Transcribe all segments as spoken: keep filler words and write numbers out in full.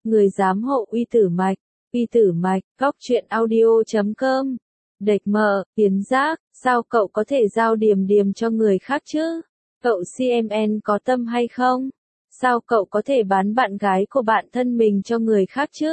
Người giám hộ uy tử mạch, uy tử mạch, góc truyện audio chấm com. Đệch mờ, Yến Giác, sao cậu có thể giao Điềm Điềm cho người khác chứ? Cậu xê em en có tâm hay không? Sao cậu có thể bán bạn gái của bạn thân mình cho người khác chứ?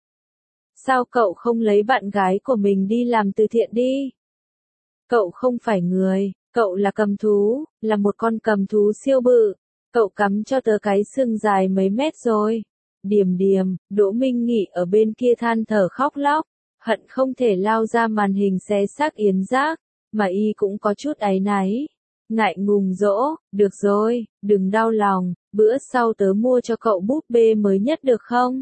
Sao cậu không lấy bạn gái của mình đi làm từ thiện đi? Cậu không phải người, cậu là cầm thú, là một con cầm thú siêu bự. Cậu cắm cho tớ cái xương dài mấy mét rồi. Điềm Điềm, Đỗ Minh Nghị ở bên kia than thở khóc lóc, hận không thể lao ra màn hình xé xác Yến Giác, mà y cũng có chút áy náy. Ngại ngùng dỗ, được rồi, đừng đau lòng, bữa sau tớ mua cho cậu búp bê mới nhất được không?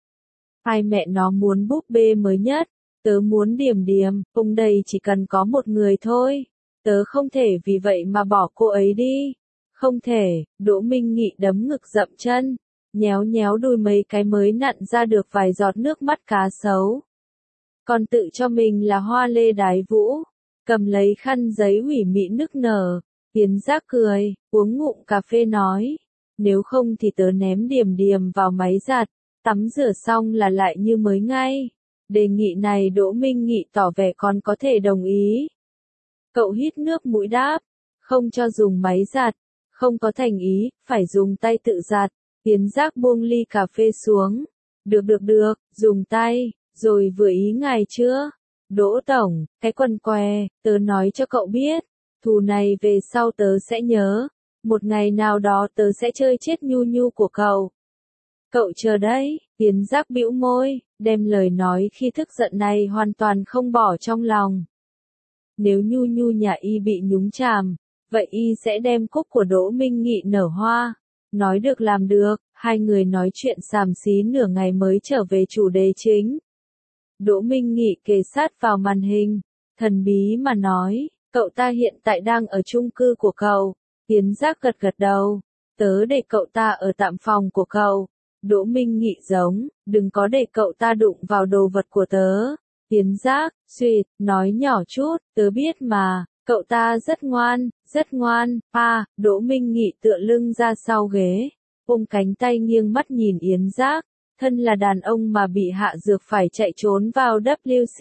Ai mẹ nó muốn búp bê mới nhất, tớ muốn Điềm Điềm, ông đây chỉ cần có một người thôi, tớ không thể vì vậy mà bỏ cô ấy đi. Không thể, Đỗ Minh Nghị đấm ngực dậm chân, nhéo nhéo đùi mấy cái mới nặn ra được vài giọt nước mắt cá sấu. Còn tự cho mình là hoa lê đái vũ, cầm lấy khăn giấy ủy mị nức nở. Yến Giác cười, uống ngụm cà phê nói, nếu không thì tớ ném Điềm Điềm vào máy giặt, tắm rửa xong là lại như mới ngay. Đề nghị này Đỗ Minh Nghị tỏ vẻ còn có thể đồng ý. Cậu hít nước mũi đáp, không cho dùng máy giặt, không có thành ý, phải dùng tay tự giặt. Yến Giác buông ly cà phê xuống, được được được, dùng tay, rồi vừa ý ngài chưa? Đỗ Tổng, cái quần què, tớ nói cho cậu biết, thù này về sau tớ sẽ nhớ, một ngày nào đó tớ sẽ chơi chết Nhu Nhu của cậu. Cậu chờ đấy, Yến Giác bĩu môi, đem lời nói khi tức giận này hoàn toàn không bỏ trong lòng. Nếu Nhu Nhu nhà y bị nhúng chàm, vậy y sẽ đem cúc của Đỗ Minh Nghị nở hoa. Nói được làm được, hai người nói chuyện xàm xí nửa ngày mới trở về chủ đề chính. Đỗ Minh Nghị kề sát vào màn hình, thần bí mà nói, cậu ta hiện tại đang ở chung cư của cậu. Yến Giác gật gật đầu, tớ để cậu ta ở tạm phòng của cậu. Đỗ Minh Nghị giống, đừng có để cậu ta đụng vào đồ vật của tớ. Yến Giác, suyệt, nói nhỏ chút, tớ biết mà, cậu ta rất ngoan, rất ngoan. À, Đỗ Minh Nghị tựa lưng ra sau ghế, ôm cánh tay nghiêng mắt nhìn Yến Giác, thân là đàn ông mà bị hạ dược phải chạy trốn vào W C.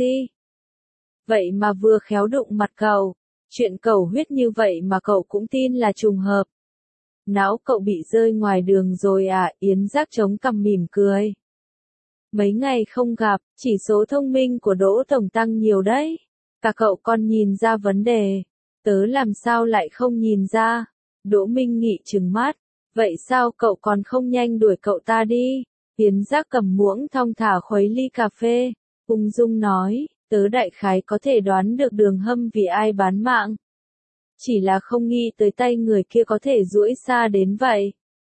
Vậy mà vừa khéo đụng mặt cậu, chuyện cầu huyết như vậy mà cậu cũng tin là trùng hợp. Não cậu bị rơi ngoài đường rồi à? Yến Giác chống cằm mỉm cười. Mấy ngày không gặp, chỉ số thông minh của Đỗ Tổng tăng nhiều đấy. Cả cậu còn nhìn ra vấn đề, tớ làm sao lại không nhìn ra? Đỗ Minh Nghị trừng mắt, vậy sao cậu còn không nhanh đuổi cậu ta đi? Yến Giác cầm muỗng thong thả khuấy ly cà phê, ung dung nói, tớ đại khái có thể đoán được Đường Hâm vì ai bán mạng. Chỉ là không nghĩ tới tay người kia có thể duỗi xa đến vậy.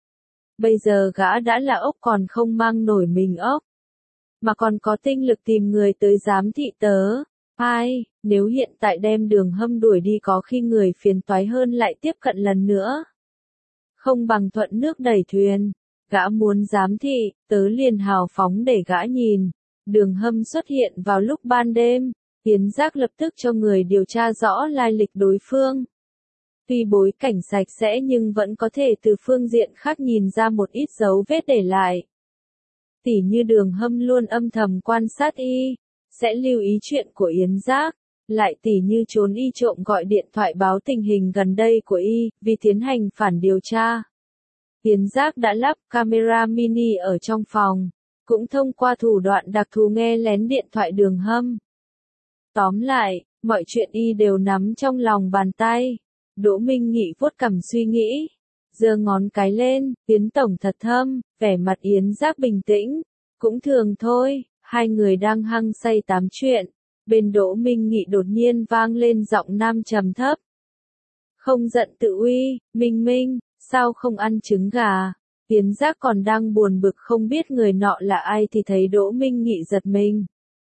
Bây giờ gã đã là ốc còn không mang nổi mình ốc, mà còn có tinh lực tìm người tới giám thị tớ. Ai, nếu hiện tại đem Đường Hâm đuổi đi có khi người phiền toái hơn lại tiếp cận lần nữa. Không bằng thuận nước đẩy thuyền, gã muốn giám thị, tớ liền hào phóng để gã nhìn. Đường Hâm xuất hiện vào lúc ban đêm, Yến Giác lập tức cho người điều tra rõ lai lịch đối phương. Tuy bối cảnh sạch sẽ nhưng vẫn có thể từ phương diện khác nhìn ra một ít dấu vết để lại. Tỉ như Đường Hâm luôn âm thầm quan sát y, sẽ lưu ý chuyện của Yến Giác, lại tỉ như trốn y trộm gọi điện thoại báo tình hình gần đây của y, vì tiến hành phản điều tra. Yến Giác đã lắp camera mini ở trong phòng, cũng thông qua thủ đoạn đặc thù nghe lén điện thoại Đường Hâm. Tóm lại, mọi chuyện y đều nắm trong lòng bàn tay. Đỗ Minh Nghị vuốt cằm suy nghĩ, giơ ngón cái lên, Yến Tổng thật thâm, vẻ mặt Yến Giác bình tĩnh, cũng thường thôi. Hai người đang hăng say tám chuyện, bên Đỗ Minh Nghị đột nhiên vang lên giọng nam trầm thấp. Không giận tự uy, Minh Minh, sao không ăn trứng gà? Yến Giác còn đang buồn bực không biết người nọ là ai thì thấy Đỗ Minh Nghị giật mình.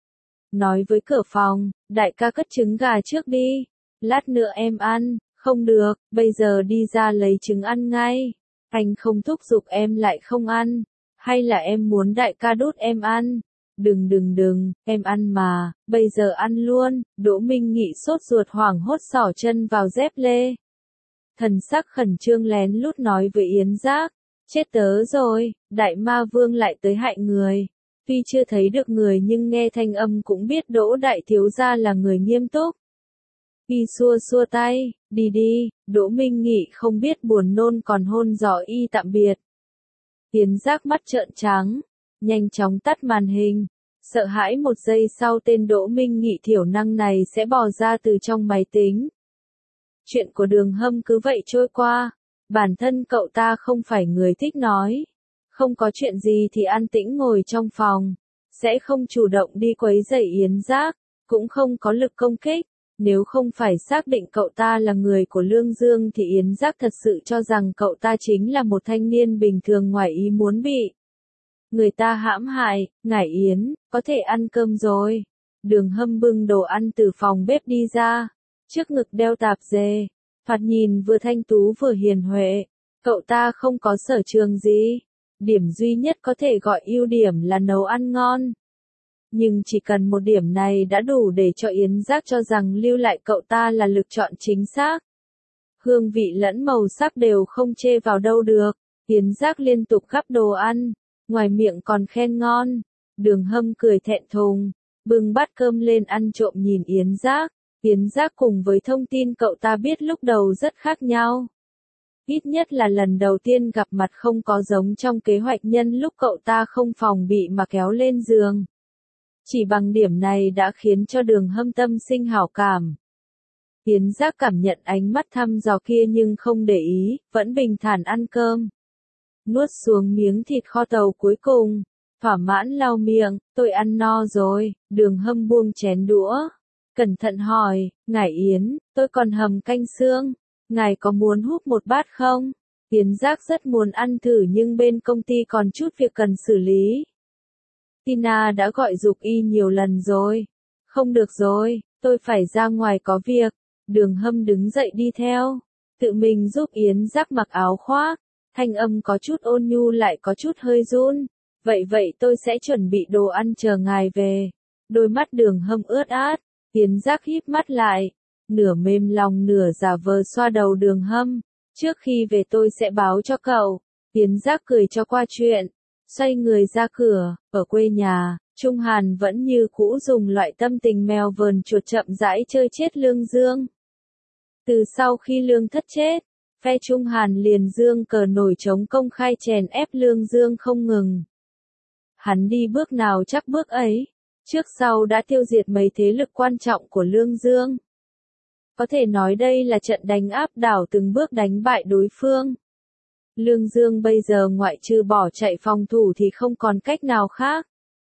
Nói với cửa phòng, đại ca cất trứng gà trước đi, lát nữa em ăn. Không được, bây giờ đi ra lấy trứng ăn ngay. Anh không thúc giục em lại không ăn, hay là em muốn đại ca đút em ăn? Đừng đừng đừng, em ăn mà, bây giờ ăn luôn. Đỗ Minh Nghị sốt ruột hoảng hốt xỏ chân vào dép lê. Thần sắc khẩn trương lén lút nói với Yến Giác, Chết tớ rồi, đại ma vương lại tới hại người. Tuy chưa thấy được người nhưng nghe thanh âm cũng biết Đỗ đại thiếu gia là người nghiêm túc. Y xua xua tay, đi đi, Đỗ Minh Nghị không biết buồn nôn còn hôn gió y tạm biệt. Tiến Giác mắt trợn trắng, nhanh chóng tắt màn hình, sợ hãi một giây sau tên Đỗ Minh Nghị thiểu năng này sẽ bò ra từ trong máy tính. Chuyện của Đường Hâm cứ vậy trôi qua, bản thân cậu ta không phải người thích nói. Không có chuyện gì thì an tĩnh ngồi trong phòng, sẽ không chủ động đi quấy rầy Yến Giác, cũng không có lực công kích. Nếu không phải xác định cậu ta là người của Lương Dương thì Yến Giác thật sự cho rằng cậu ta chính là một thanh niên bình thường ngoài ý muốn bị người ta hãm hại. Ngải Yến, có thể ăn cơm rồi. Đường Hâm bưng đồ ăn từ phòng bếp đi ra, trước ngực đeo tạp dề, thoạt nhìn vừa thanh tú vừa hiền huệ. Cậu ta không có sở trường gì, điểm duy nhất có thể gọi ưu điểm là nấu ăn ngon. Nhưng chỉ cần một điểm này đã đủ để cho Yến Giác cho rằng lưu lại cậu ta là lựa chọn chính xác. Hương vị lẫn màu sắc đều không chê vào đâu được. Yến Giác liên tục gắp đồ ăn, ngoài miệng còn khen ngon. Đường Hâm cười thẹn thùng, bưng bát cơm lên ăn trộm nhìn Yến Giác. Yến Giác cùng với thông tin cậu ta biết lúc đầu rất khác nhau. Ít nhất là lần đầu tiên gặp mặt không có giống trong kế hoạch nhân lúc cậu ta không phòng bị mà kéo lên giường. Chỉ bằng điểm này đã khiến cho Đường Hâm tâm sinh hảo cảm. Yến Giác cảm nhận ánh mắt thăm dò kia nhưng không để ý, vẫn bình thản ăn cơm. Nuốt xuống miếng thịt kho tàu cuối cùng, thỏa mãn lau miệng, tôi ăn no rồi. Đường Hâm buông chén đũa, cẩn thận hỏi, Ngải Yến, tôi còn hầm canh xương, ngài có muốn húp một bát không? Yến Giác rất muốn ăn thử nhưng bên công ty còn chút việc cần xử lý. Tina đã gọi giục y nhiều lần rồi. Không được rồi, tôi phải ra ngoài có việc. Đường Hâm đứng dậy đi theo, tự mình giúp Yến Giác mặc áo khoác, thanh âm có chút ôn nhu lại có chút hơi run. Vậy vậy tôi sẽ chuẩn bị đồ ăn chờ ngài về. Đôi mắt Đường Hâm ướt át, Yến Giác híp mắt lại, nửa mềm lòng nửa giả vờ xoa đầu Đường Hâm. Trước khi về tôi sẽ báo cho cậu. Yến Giác cười cho qua chuyện, xoay người ra cửa. Ở quê nhà, Trung Hàn vẫn như cũ dùng loại tâm tình mèo vờn chuột chậm rãi chơi chết Lương Dương. Từ sau khi Lương Thất chết, phe Trung Hàn liền dương cờ nổi trống công khai chèn ép Lương Dương không ngừng. Hắn đi bước nào chắc bước ấy, trước sau đã tiêu diệt mấy thế lực quan trọng của Lương Dương. Có thể nói đây là trận đánh áp đảo từng bước đánh bại đối phương. Lương Dương bây giờ ngoại trừ bỏ chạy phòng thủ thì không còn cách nào khác.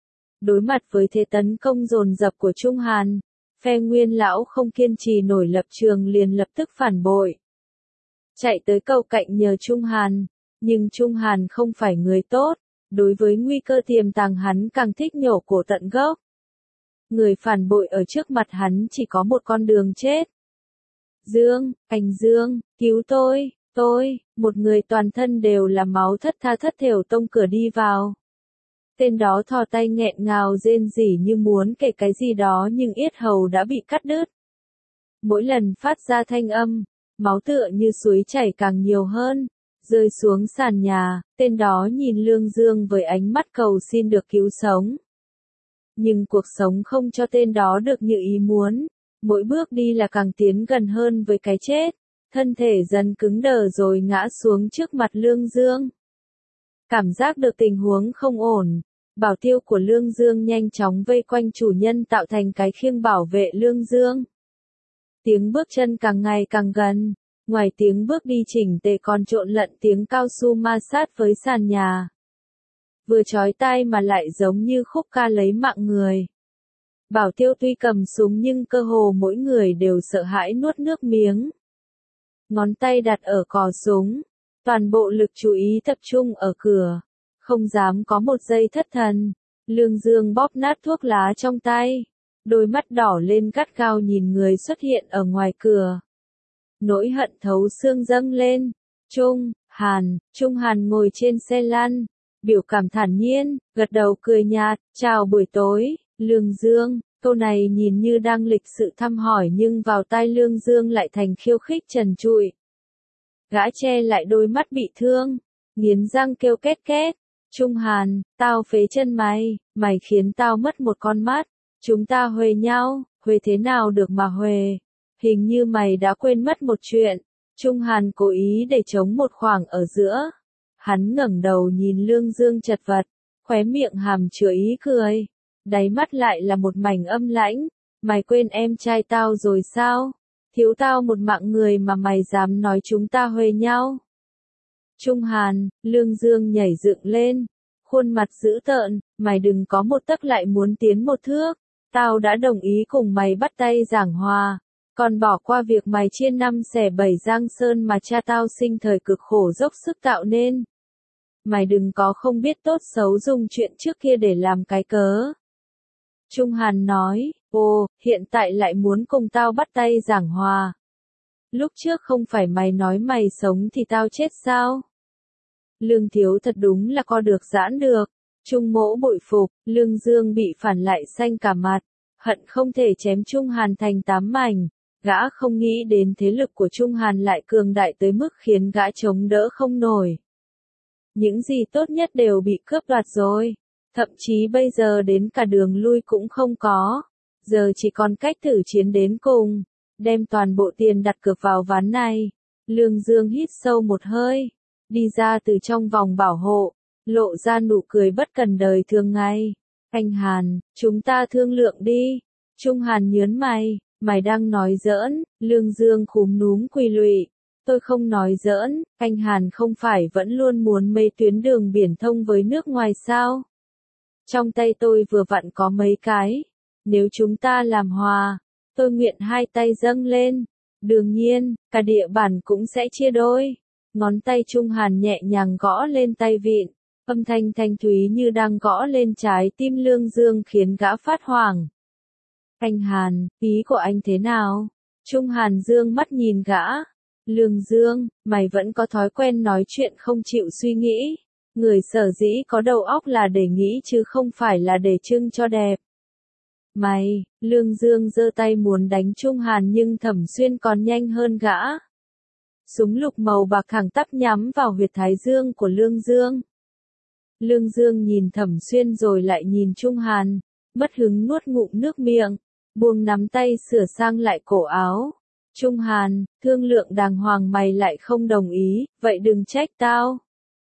Đối mặt với thế tấn công dồn dập của Trung Hàn, phe Nguyên lão không kiên trì nổi lập trường liền lập tức phản bội. Chạy tới cầu cạnh nhờ Trung Hàn, nhưng Trung Hàn không phải người tốt, đối với nguy cơ tiềm tàng hắn càng thích nhổ cổ tận gốc. Người phản bội ở trước mặt hắn chỉ có một con đường chết. Dương, anh Dương, cứu tôi, tôi, một người toàn thân đều là máu thất tha thất thểu tông cửa đi vào. Tên đó thò tay nghẹn ngào rên rỉ như muốn kể cái gì đó nhưng yết hầu đã bị cắt đứt. Mỗi lần phát ra thanh âm, máu tựa như suối chảy càng nhiều hơn, rơi xuống sàn nhà. Tên đó nhìn Lương Dương với ánh mắt cầu xin được cứu sống. Nhưng cuộc sống không cho tên đó được như ý muốn, mỗi bước đi là càng tiến gần hơn với cái chết, thân thể dần cứng đờ rồi ngã xuống trước mặt Lương Dương. Cảm giác được tình huống không ổn, bảo tiêu của Lương Dương nhanh chóng vây quanh chủ nhân tạo thành cái khiêng bảo vệ Lương Dương. Tiếng bước chân càng ngày càng gần, ngoài tiếng bước đi chỉnh tề còn trộn lẫn tiếng cao su ma sát với sàn nhà. Vừa chói tai mà lại giống như khúc ca lấy mạng người. Bảo tiêu tuy cầm súng nhưng cơ hồ mỗi người đều sợ hãi nuốt nước miếng. Ngón tay đặt ở cò súng, toàn bộ lực chú ý tập trung ở cửa, không dám có một giây thất thần. Lương Dương bóp nát thuốc lá trong tay, đôi mắt đỏ lên gắt gao nhìn người xuất hiện ở ngoài cửa. Nỗi hận thấu xương dâng lên. Trung Hàn, Trung Hàn ngồi trên xe lăn, biểu cảm thản nhiên, gật đầu cười nhạt, chào buổi tối, Lương Dương. Câu này nhìn như đang lịch sự thăm hỏi nhưng vào tai Lương Dương lại thành khiêu khích trần trụi. Gã che lại đôi mắt bị thương, nghiến răng kêu két két. Trung Hàn, tao phế chân mày, mày khiến tao mất một con mắt. Chúng ta huề nhau, huề thế nào được mà huề. Hình như mày đã quên mất một chuyện. Trung Hàn cố ý để trống một khoảng ở giữa. Hắn ngẩng đầu nhìn Lương Dương chật vật, khóe miệng hàm chứa ý cười. Đáy mắt lại là một mảnh âm lãnh. Mày quên em trai tao rồi sao? Thiếu tao một mạng người mà mày dám nói chúng ta huề nhau. Trung Hàn, Lương Dương nhảy dựng lên. Khuôn mặt dữ tợn, mày đừng có một tấc lại muốn tiến một thước. Tao đã đồng ý cùng mày bắt tay giảng hòa. Còn bỏ qua việc mày chia năm xẻ bảy Giang Sơn mà cha tao sinh thời cực khổ dốc sức tạo nên. Mày đừng có không biết tốt xấu dùng chuyện trước kia để làm cái cớ. Trung Hàn nói, ồ, hiện tại lại muốn cùng tao bắt tay giảng hòa. Lúc trước không phải mày nói mày sống thì tao chết sao? Lương Thiếu thật đúng là co được giãn được. Trung Mỗ bội phục, Lương Dương bị phản lại xanh cả mặt, hận không thể chém Trung Hàn thành tám mảnh. Gã không nghĩ đến thế lực của Trung Hàn lại cường đại tới mức khiến gã chống đỡ không nổi. Những gì tốt nhất đều bị cướp đoạt rồi. Thậm chí bây giờ đến cả đường lui cũng không có. Giờ chỉ còn cách thử chiến đến cùng. Đem toàn bộ tiền đặt cược vào ván này. Lương Dương hít sâu một hơi. Đi ra từ trong vòng bảo hộ. Lộ ra nụ cười bất cần đời thường ngày. Anh Hàn, chúng ta thương lượng đi. Trung Hàn nhớn mày. Mày đang nói giỡn. Lương Dương khúm núm quỳ lụy. Tôi không nói giỡn. Anh Hàn không phải vẫn luôn muốn mấy tuyến đường biển thông với nước ngoài sao? Trong tay tôi vừa vặn có mấy cái. Nếu chúng ta làm hòa, tôi nguyện hai tay dâng lên. Đương nhiên, cả địa bàn cũng sẽ chia đôi. Ngón tay Trung Hàn nhẹ nhàng gõ lên tay vịn. Âm thanh thanh thúy như đang gõ lên trái tim Lương Dương khiến gã phát hoảng. Anh Hàn, ý của anh thế nào? Trung Hàn dương mắt nhìn gã. Lương Dương, mày vẫn có thói quen nói chuyện không chịu suy nghĩ. Người sở dĩ có đầu óc là để nghĩ chứ không phải là để trưng cho đẹp. Mày, Lương Dương giơ tay muốn đánh Trung Hàn nhưng Thẩm Xuyên còn nhanh hơn gã. Súng lục màu bạc thẳng tắp nhắm vào huyệt thái dương của Lương Dương. Lương Dương nhìn Thẩm Xuyên rồi lại nhìn Trung Hàn, mất hứng nuốt ngụm nước miệng, buông nắm tay sửa sang lại cổ áo. Trung Hàn, thương lượng đàng hoàng mày lại không đồng ý, vậy đừng trách tao.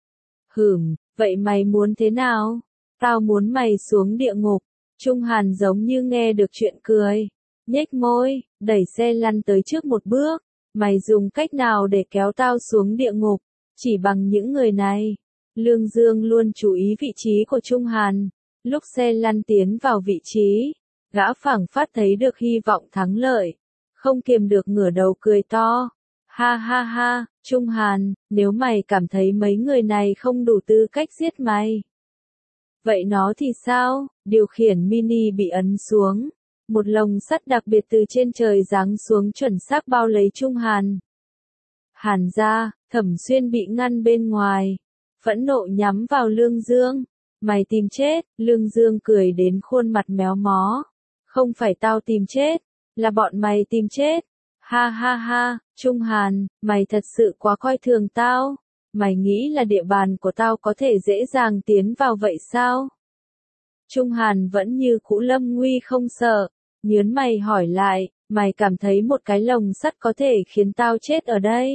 Hửm, vậy mày muốn thế nào? Tao muốn mày xuống địa ngục. Trung Hàn giống như nghe được chuyện cười. Nhếch môi, đẩy xe lăn tới trước một bước. Mày dùng cách nào để kéo tao xuống địa ngục? Chỉ bằng những người này. Lương Dương luôn chú ý vị trí của Trung Hàn. Lúc xe lăn tiến vào vị trí, gã phảng phất thấy được hy vọng thắng lợi. Không kiềm được ngửa đầu cười to. Ha ha ha, Trung Hàn, nếu mày cảm thấy mấy người này không đủ tư cách giết mày. Vậy nó thì sao? Điều khiển mini bị ấn xuống. Một lồng sắt đặc biệt từ trên trời giáng xuống chuẩn xác bao lấy Trung Hàn. Hàn ra, Thẩm Xuyên bị ngăn bên ngoài. Phẫn nộ nhắm vào Lương Dương. Mày tìm chết, Lương Dương cười đến khuôn mặt méo mó. Không phải tao tìm chết, là bọn mày tìm chết. Ha ha ha, Trung Hàn, mày thật sự quá coi thường tao. Mày nghĩ là địa bàn của tao có thể dễ dàng tiến vào vậy sao? Trung Hàn vẫn như cũ lâm nguy không sợ. Nhớn mày hỏi lại, mày cảm thấy một cái lồng sắt có thể khiến tao chết ở đây?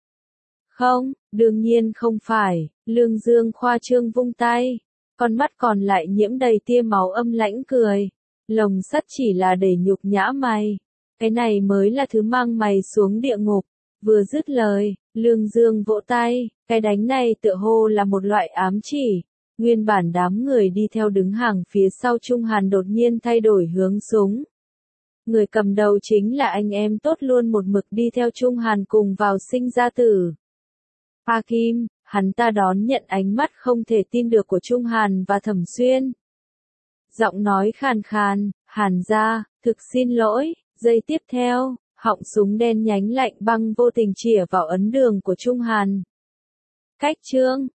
Không, đương nhiên không phải. Lương Dương khoa trương vung tay. Con mắt còn lại nhiễm đầy tia máu âm lãnh cười. Lồng sắt chỉ là để nhục nhã mày. Cái này mới là thứ mang mày xuống địa ngục. Vừa dứt lời, Lương Dương vỗ tay. Cái đánh này tựa hồ là một loại ám chỉ. Nguyên bản đám người đi theo đứng hàng phía sau Trung Hàn đột nhiên thay đổi hướng súng. Người cầm đầu chính là anh em tốt luôn một mực đi theo Trung Hàn cùng vào sinh ra tử. Pa Kim, hắn ta đón nhận ánh mắt không thể tin được của Trung Hàn và Thẩm Xuyên. Giọng nói khàn khàn, Hàn ra, thực xin lỗi. Giây tiếp theo, họng súng đen nhánh lạnh băng vô tình chĩa vào ấn đường của Trung Hàn. Cách chương